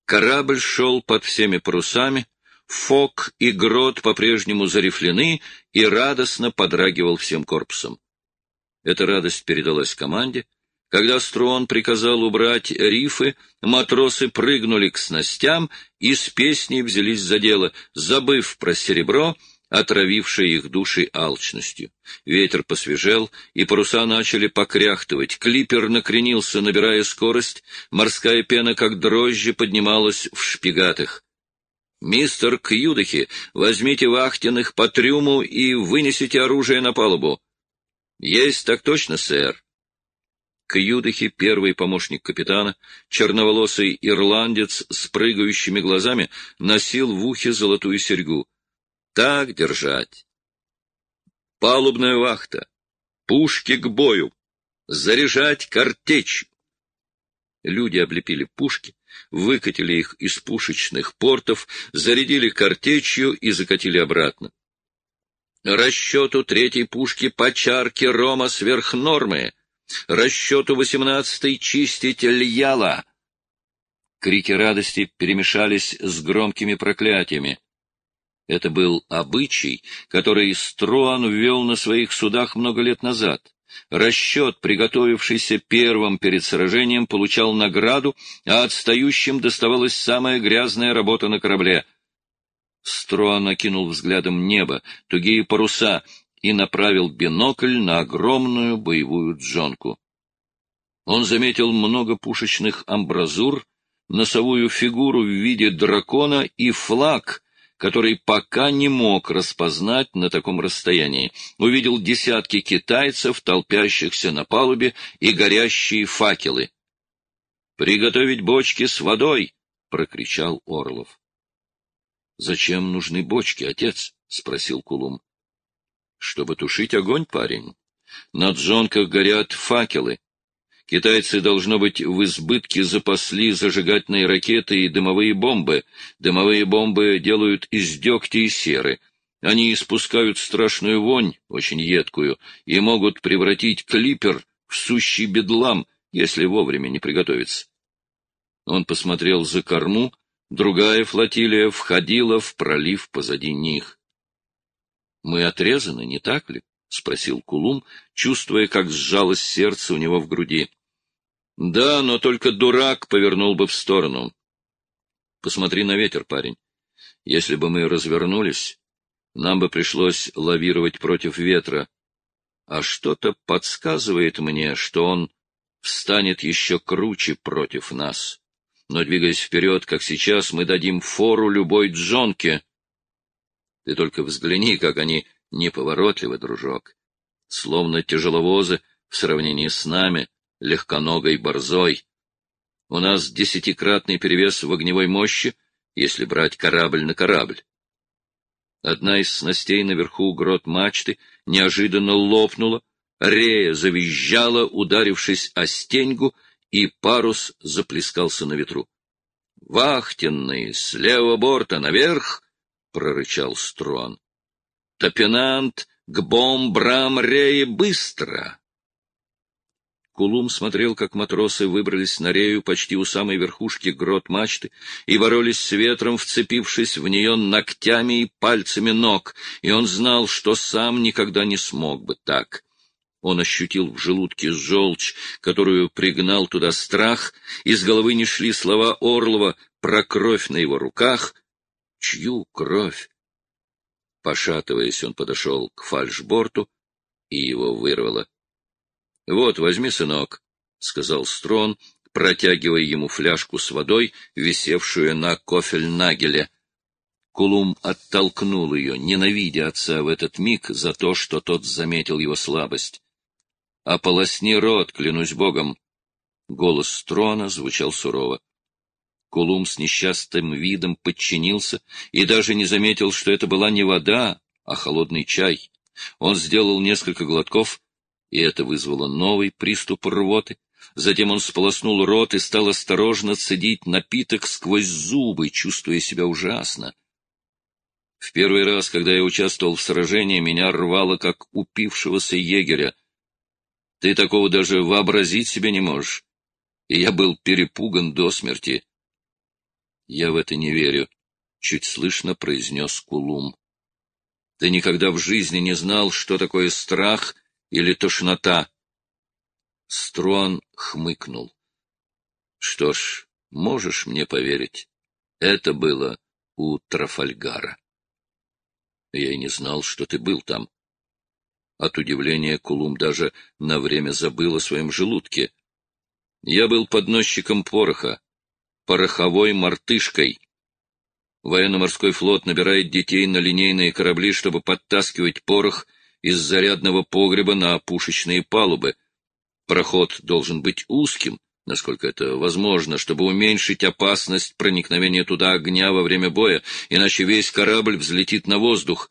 Корабль шел под всеми парусами, Фок и Грот по-прежнему зарифлены и радостно подрагивал всем корпусом. Эта радость передалась команде. Когда Струон приказал убрать рифы, матросы прыгнули к снастям и с песней взялись за дело, забыв про серебро, отравившее их души алчностью. Ветер посвежел, и паруса начали покряхтывать. Клипер накренился, набирая скорость. Морская пена, как дрожжи, поднималась в шпигатах. «Мистер Кьюдахи, возьмите вахтенных по трюму и вынесите оружие на палубу». «Есть так точно, сэр». Кьюдахи, первый помощник капитана, черноволосый ирландец с прыгающими глазами, носил в ухе золотую серьгу. «Так держать. Палубная вахта. Пушки к бою. Заряжать картечь». Люди облепили пушки, выкатили их из пушечных портов, зарядили картечью и закатили обратно. Расчету третьей пушки по чарке рома сверх нормы. Расчету 18-й чистить льяла. Крики радости перемешались с громкими проклятиями. Это был обычай, который Струан ввел на своих судах много лет назад. Расчет, приготовившийся первым перед сражением, получал награду, а отстающим доставалась самая грязная работа на корабле. Струан окинул взглядом небо, тугие паруса и направил бинокль на огромную боевую джонку. Он заметил много пушечных амбразур, носовую фигуру в виде дракона и флаг, который пока не мог распознать на таком расстоянии. Увидел десятки китайцев, толпящихся на палубе, и горящие факелы. «Приготовить бочки с водой!» — прокричал Орлов. «Зачем нужны бочки, отец?» — спросил Кулум. «Чтобы тушить огонь, парень. На джонках горят факелы. Китайцы, должно быть, в избытке запасли зажигательные ракеты и дымовые бомбы. Дымовые бомбы делают из дегтя и серы. Они испускают страшную вонь, очень едкую, и могут превратить клипер в сущий бедлам, если вовремя не приготовиться». Он посмотрел за корму. Другая флотилия входила в пролив позади них. «Мы отрезаны, не так ли?» — спросил Кулум, чувствуя, как сжалось сердце у него в груди. «Да, но только дурак повернул бы в сторону. Посмотри на ветер, парень. Если бы мы развернулись, нам бы пришлось лавировать против ветра. А что-то подсказывает мне, что он встанет еще круче против нас. Но, двигаясь вперед, как сейчас, мы дадим фору любой джонке. Ты только взгляни, как они неповоротливы, дружок. Словно тяжеловозы в сравнении с нами, легконогой борзой. У нас 10-кратный перевес в огневой мощи, если брать корабль на корабль. Одна из снастей наверху грот мачты неожиданно лопнула, рея завизжала, ударившись о стеньгу, и парус заплескался на ветру. — Вахтенный, с левого борта наверх! — прорычал Струан. — Топинант к бомбрам реи быстро! Кулум смотрел, как матросы выбрались на рею почти у самой верхушки грот мачты и боролись с ветром, вцепившись в нее ногтями и пальцами ног, и он знал, что сам никогда не смог бы так. Он ощутил в желудке желчь, которую пригнал туда страх, из головы не шли слова Орлова про кровь на его руках. Чью кровь? Пошатываясь, он подошел к фальшборту, и его вырвало. — Вот, возьми, сынок, — сказал Строн, протягивая ему фляжку с водой, висевшую на кофельнагеле. Кулум оттолкнул ее, ненавидя отца в этот миг за то, что тот заметил его слабость. — Ополосни рот, клянусь богом! Голос Строна звучал сурово. Кулум с несчастным видом подчинился и даже не заметил, что это была не вода, а холодный чай. Он сделал несколько глотков, и это вызвало новый приступ рвоты. Затем он сполоснул рот и стал осторожно цедить напиток сквозь зубы, чувствуя себя ужасно. В первый раз, когда я участвовал в сражении, меня рвало, как упившегося егеря. Ты такого даже вообразить себе не можешь. И я был перепуган до смерти. Я в это не верю, — чуть слышно произнес Кулум. Ты никогда в жизни не знал, что такое страх или тошнота. Струан хмыкнул. Что ж, можешь мне поверить. Это было у Трафальгара. Я и не знал, что ты был там. От удивления Кулум даже на время забыл о своем желудке. Я был подносчиком пороха, пороховой мартышкой. Военно-морской флот набирает детей на линейные корабли, чтобы подтаскивать порох из зарядного погреба на пушечные палубы. Проход должен быть узким, насколько это возможно, чтобы уменьшить опасность проникновения туда огня во время боя, иначе весь корабль взлетит на воздух.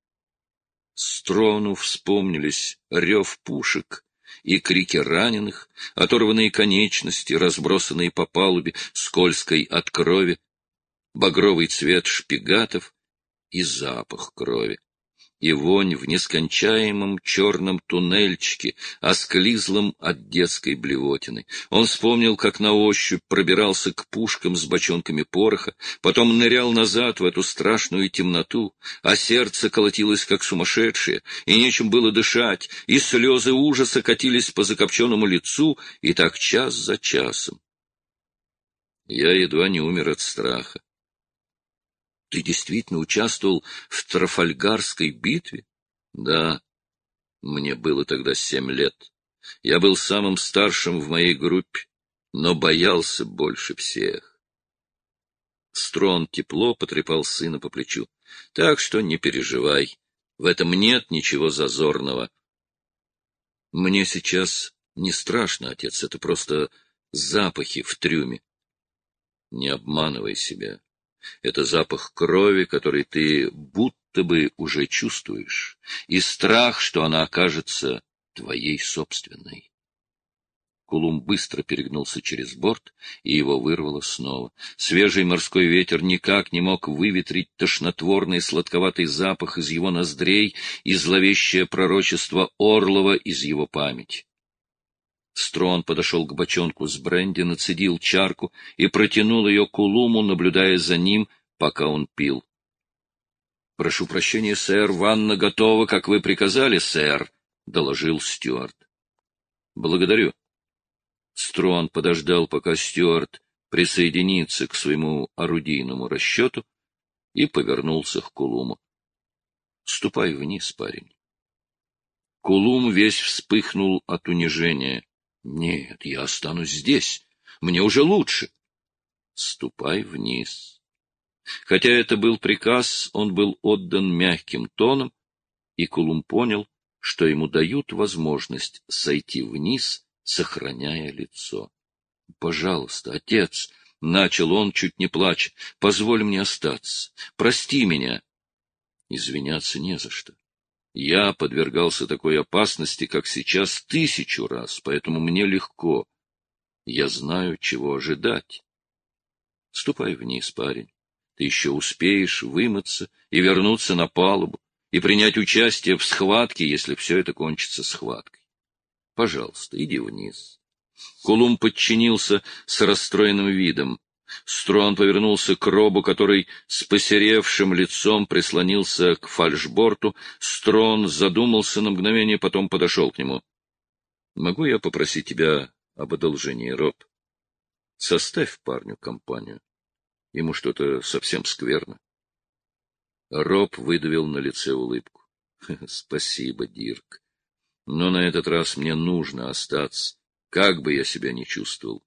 Строну вспомнились рев пушек и крики раненых, оторванные конечности, разбросанные по палубе, скользкой от крови, багровый цвет шпигатов и запах крови, и вонь в нескончаемом черном туннельчике, осклизлом от детской блевотины. Он вспомнил, как на ощупь пробирался к пушкам с бочонками пороха, потом нырял назад в эту страшную темноту, а сердце колотилось, как сумасшедшее, и нечем было дышать, и слезы ужаса катились по закопченному лицу, и так час за часом. Я едва не умер от страха. Ты действительно участвовал в Трафальгарской битве? Да, мне было тогда 7 лет. Я был самым старшим в моей группе, но боялся больше всех. Строн тепло потрепал сына по плечу. Так что не переживай, в этом нет ничего зазорного. Мне сейчас не страшно, отец, это просто запахи в трюме. Не обманывай себя. Это запах крови, который ты будто бы уже чувствуешь, и страх, что она окажется твоей собственной. Кулум быстро перегнулся через борт, и его вырвало снова. Свежий морской ветер никак не мог выветрить тошнотворный сладковатый запах из его ноздрей и зловещее пророчество Орлова из его памяти. Строн подошел к бочонку с бренди, нацедил чарку и протянул ее Кулуму, наблюдая за ним, пока он пил. — Прошу прощения, сэр, ванна готова, как вы приказали, сэр, — доложил Стюарт. — Благодарю. Строн подождал, пока Стюарт присоединится к своему орудийному расчету, и повернулся к Кулуму. — Ступай вниз, парень. Кулум весь вспыхнул от унижения. — Нет, я останусь здесь. Мне уже лучше. — Ступай вниз. Хотя это был приказ, он был отдан мягким тоном, и Кулум понял, что ему дают возможность сойти вниз, сохраняя лицо. — Пожалуйста, отец, — начал он, чуть не плача, — позволь мне остаться. Прости меня. Извиняться не за что. Я подвергался такой опасности, как сейчас, 1000 раз, поэтому мне легко. Я знаю, чего ожидать. Ступай вниз, парень. Ты еще успеешь вымыться и вернуться на палубу, и принять участие в схватке, если все это кончится схваткой. Пожалуйста, иди вниз. Кулум подчинился с расстроенным видом. Строн повернулся к Робу, который с посеревшим лицом прислонился к фальшборту. Строн задумался на мгновение, потом подошел к нему. — Могу я попросить тебя об одолжении, Роб? Составь парню компанию. Ему что-то совсем скверно. Роб выдавил на лице улыбку. — Спасибо, Дирк. Но на этот раз мне нужно остаться, как бы я себя ни чувствовал.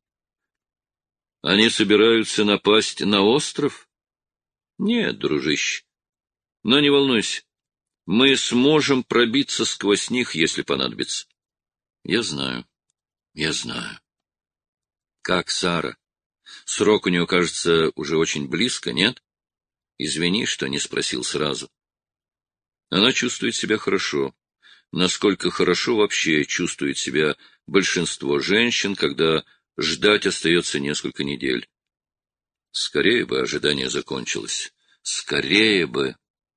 Они собираются напасть на остров? Нет, дружище. Но не волнуйся. Мы сможем пробиться сквозь них, если понадобится. Я знаю. Я знаю. Как Сара? Срок у нее, кажется, уже очень близко, нет? Извини, что не спросил сразу. Она чувствует себя хорошо. Насколько хорошо вообще чувствует себя большинство женщин, когда ждать остается несколько недель. Скорее бы ожидание закончилось. Скорее бы.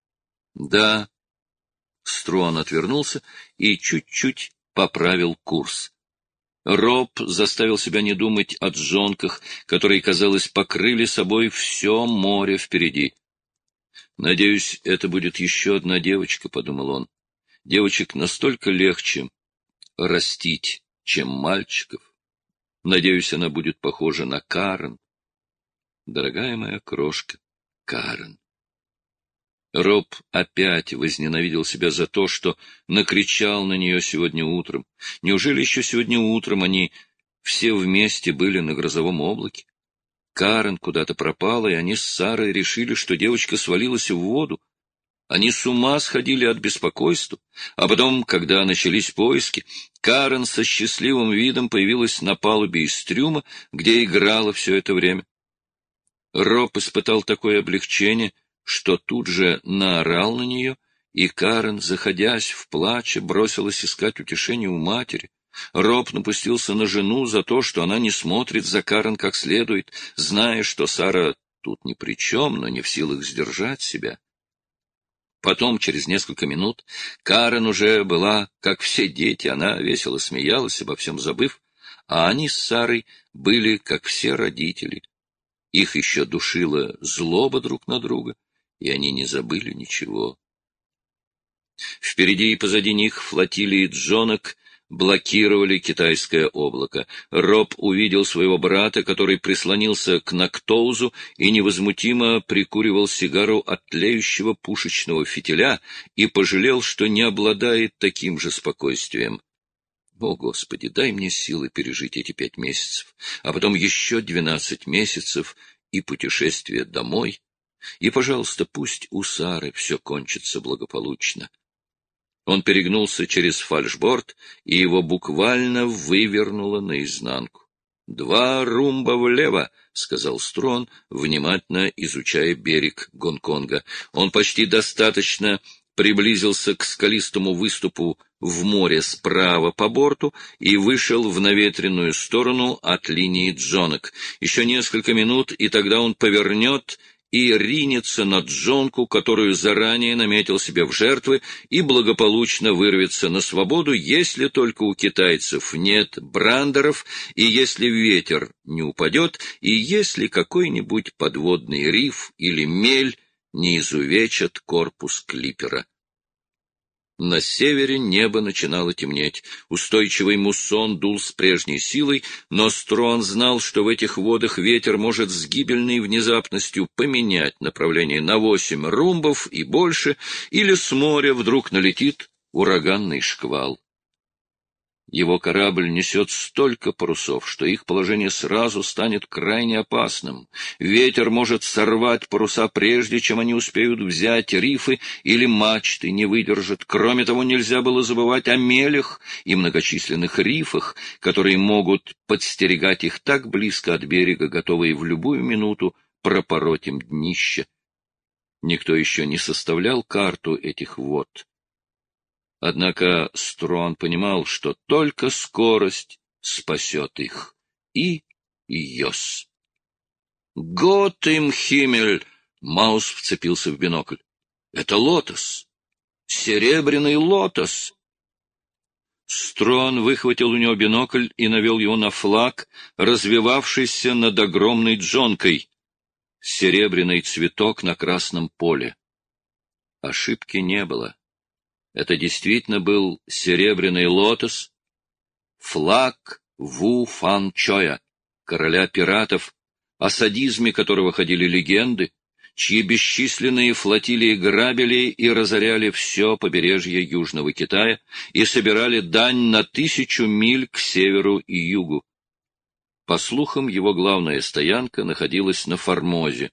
Да. Струан отвернулся и чуть-чуть поправил курс. Роб заставил себя не думать о джонках, которые, казалось, покрыли собой все море впереди. «Надеюсь, это будет еще одна девочка», — подумал он. «Девочек настолько легче растить, чем мальчиков. Надеюсь, она будет похожа на Карен. Дорогая моя крошка, Карен». Роб опять возненавидел себя за то, что накричал на нее сегодня утром. Неужели еще сегодня утром они все вместе были на грозовом облаке? Карен куда-то пропала, и они с Сарой решили, что девочка свалилась в воду. Они с ума сходили от беспокойства, а потом, когда начались поиски, Карен со счастливым видом появилась на палубе из трюма, где играла все это время. Роб испытал такое облегчение, что тут же наорал на нее, и Карен, заходясь в плаче, бросилась искать утешения у матери. Роб напустился на жену за то, что она не смотрит за Карен как следует, зная, что Сара тут ни при чем, но не в силах сдержать себя. Потом, через несколько минут, Карен уже была, как все дети, она весело смеялась, обо всем забыв, а они с Сарой были, как все родители. Их еще душила злоба друг на друга, и они не забыли ничего. Впереди и позади них флотилии джонок блокировали китайское облако. Роб увидел своего брата, который прислонился к Нактоузу и невозмутимо прикуривал сигару от тлеющего пушечного фитиля, и пожалел, что не обладает таким же спокойствием. О, Господи, дай мне силы пережить эти 5 месяцев, а потом еще 12 месяцев и путешествие домой. И, пожалуйста, пусть у Сары все кончится благополучно. Он перегнулся через фальшборд, и его буквально вывернуло наизнанку. 2 румба влево, — сказал Строн, внимательно изучая берег Гонконга. Он почти достаточно приблизился к скалистому выступу в море справа по борту и вышел в наветренную сторону от линии джонок. Еще несколько минут, и тогда он повернет и ринется на джонку, которую заранее наметил себе в жертвы, и благополучно вырвется на свободу, если только у китайцев нет брандеров, и если ветер не упадет, и если какой-нибудь подводный риф или мель не изувечат корпус клипера. На севере небо начинало темнеть. Устойчивый муссон дул с прежней силой, но Строн знал, что в этих водах ветер может с гибельной внезапностью поменять направление на 8 румбов и больше, или с моря вдруг налетит ураганный шквал. Его корабль несет столько парусов, что их положение сразу станет крайне опасным. Ветер может сорвать паруса, прежде чем они успеют взять рифы, или мачты не выдержат. Кроме того, нельзя было забывать о мелях и многочисленных рифах, которые могут подстерегать их так близко от берега, готовые в любую минуту пропороть им днище. Никто еще не составлял карту этих вод. Однако Строн понимал, что только скорость спасет их. И йос. «Гот им химмель!» — Маус вцепился в бинокль. «Это лотос! Серебряный лотос!» Строн выхватил у него бинокль и навел его на флаг, развевавшийся над огромной джонкой. Серебряный цветок на красном поле. Ошибки не было. Это действительно был серебряный лотос, флаг Ву Фан Чоя, короля пиратов, о садизме которого ходили легенды, чьи бесчисленные флотилии грабили и разоряли все побережье Южного Китая и собирали дань на 1000 миль к северу и югу. По слухам, его главная стоянка находилась на Формозе.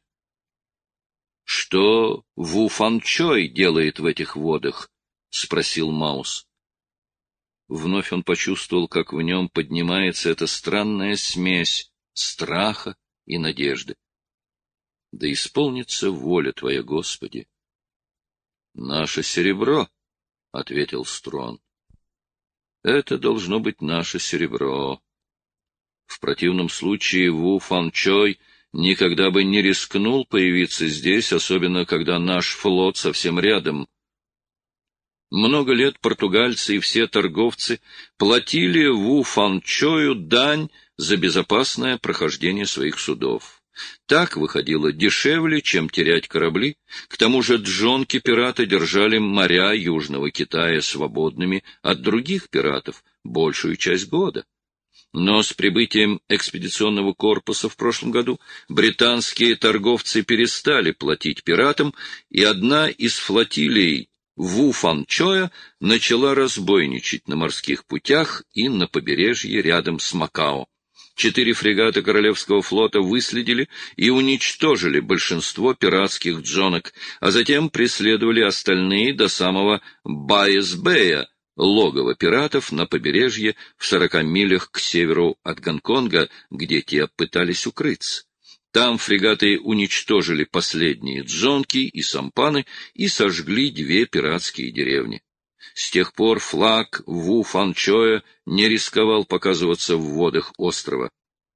Что Ву Фан Чой делает в этих водах? — спросил Маус. Вновь он почувствовал, как в нем поднимается эта странная смесь страха и надежды. — Да исполнится воля Твоя, Господи! — Наше серебро, — ответил Строн. — Это должно быть наше серебро. В противном случае Ву Фан Чой никогда бы не рискнул появиться здесь, особенно когда наш флот совсем рядом. Много лет португальцы и все торговцы платили Ву Фанчою дань за безопасное прохождение своих судов. Так выходило дешевле, чем терять корабли. К тому же джонки-пираты держали моря Южного Китая свободными от других пиратов большую часть года. Но с прибытием экспедиционного корпуса в прошлом году британские торговцы перестали платить пиратам, и одна из флотилий Ву Фанчоя начала разбойничать на морских путях и на побережье рядом с Макао. 4 фрегата Королевского флота выследили и уничтожили большинство пиратских джонок, а затем преследовали остальные до самого Байес-Бэя, логово пиратов на побережье в 40 милях к северу от Гонконга, где те пытались укрыться. Там фрегаты уничтожили последние джонки и сампаны и сожгли 2 пиратские деревни. С тех пор флаг Ву Фанчоя не рисковал показываться в водах острова.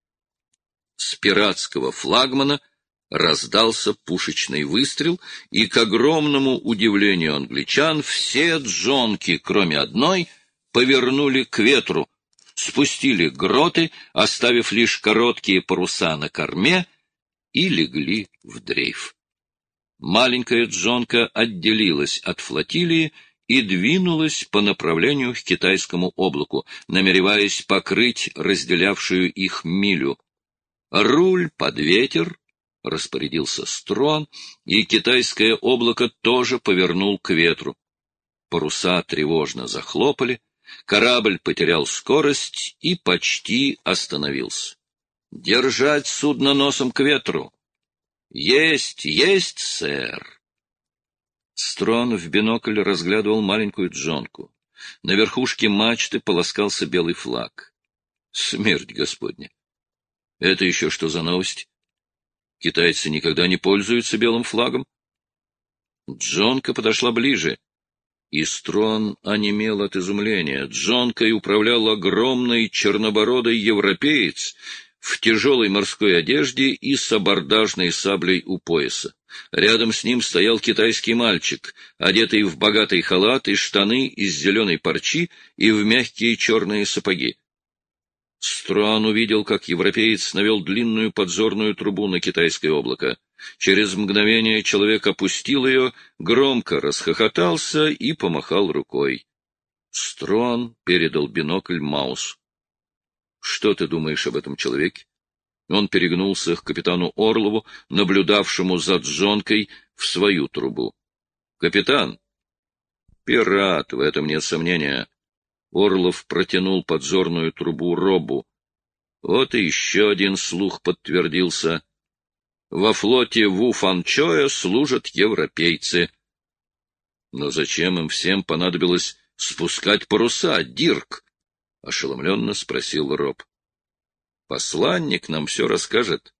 С пиратского флагмана раздался пушечный выстрел, и, к огромному удивлению англичан, все джонки, кроме одной, повернули к ветру, спустили гроты, оставив лишь короткие паруса на корме, и легли в дрейф. Маленькая джонка отделилась от флотилии и двинулась по направлению к китайскому облаку, намереваясь покрыть разделявшую их милю. «Руль под ветер», — распорядился Строн, и китайское облако тоже повернул к ветру. Паруса тревожно захлопали, корабль потерял скорость и почти остановился. «Держать судно носом к ветру!» «Есть, есть, сэр!» Строн в бинокль разглядывал маленькую джонку. На верхушке мачты полоскался белый флаг. Смерть Господня! Это еще что за новость? Китайцы никогда не пользуются белым флагом? Джонка подошла ближе, и Строн онемел от изумления. Джонкой управлял огромный чернобородый европеец в тяжелой морской одежде и с абордажной саблей у пояса. Рядом с ним стоял китайский мальчик, одетый в богатый халат и штаны из зеленой парчи и в мягкие черные сапоги. Строн увидел, как европеец навел длинную подзорную трубу на китайское облако. Через мгновение человек опустил ее, громко расхохотался и помахал рукой. Строн передал бинокль Маусу. «Что ты думаешь об этом человеке?» Он перегнулся к капитану Орлову, наблюдавшему за джонкой в свою трубу. «Капитан!» «Пират, в этом нет сомнения». Орлов протянул подзорную трубу Робу. Вот и еще один слух подтвердился. Во флоте Ву Фанчоя служат европейцы. Но зачем им всем понадобилось спускать паруса, Дирк? — ошеломленно спросил Роб. — Посланник нам все расскажет.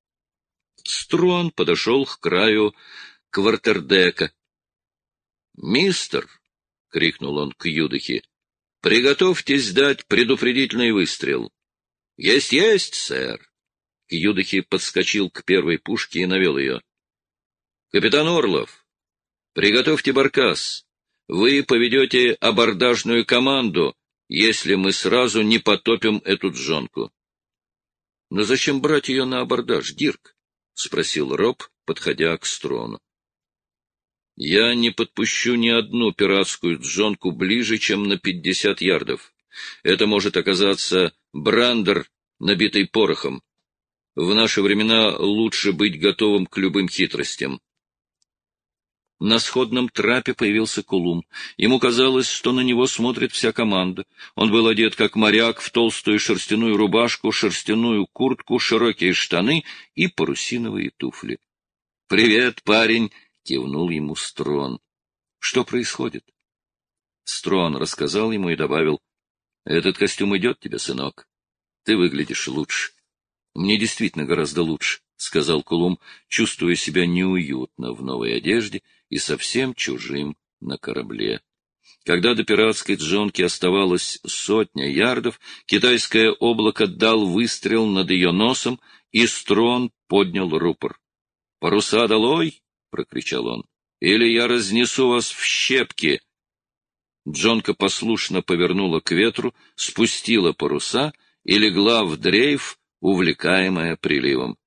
Строн подошел к краю квартердека. — Мистер! — крикнул он к Юдахе. — Приготовьтесь дать предупредительный выстрел. — Есть, есть, сэр! Юдахи подскочил к первой пушке и навел ее. — Капитан Орлов, приготовьте баркас. Вы поведете абордажную команду, если мы сразу не потопим эту джонку. — Но зачем брать ее на абордаж, Дирк? — спросил Роб, подходя к Строну. — Я не подпущу ни одну пиратскую джонку ближе, чем на 50 ярдов. Это может оказаться брандер, набитый порохом. В наши времена лучше быть готовым к любым хитростям. На сходном трапе появился Кулум. Ему казалось, что на него смотрит вся команда. Он был одет как моряк в толстую шерстяную рубашку, шерстяную куртку, широкие штаны и парусиновые туфли. — Привет, парень! — кивнул ему Строн. — Что происходит? Строн рассказал ему и добавил. — Этот костюм идет тебе, сынок. Ты выглядишь лучше. — Мне действительно гораздо лучше, — сказал Кулум, чувствуя себя неуютно в новой одежде и совсем чужим на корабле. Когда до пиратской джонки оставалось 100 ярдов, китайское облако дал выстрел над ее носом, и Строн поднял рупор. — Паруса долой! — прокричал он. — Или я разнесу вас в щепки! Джонка послушно повернула к ветру, спустила паруса и легла в дрейф, увлекаемая приливом.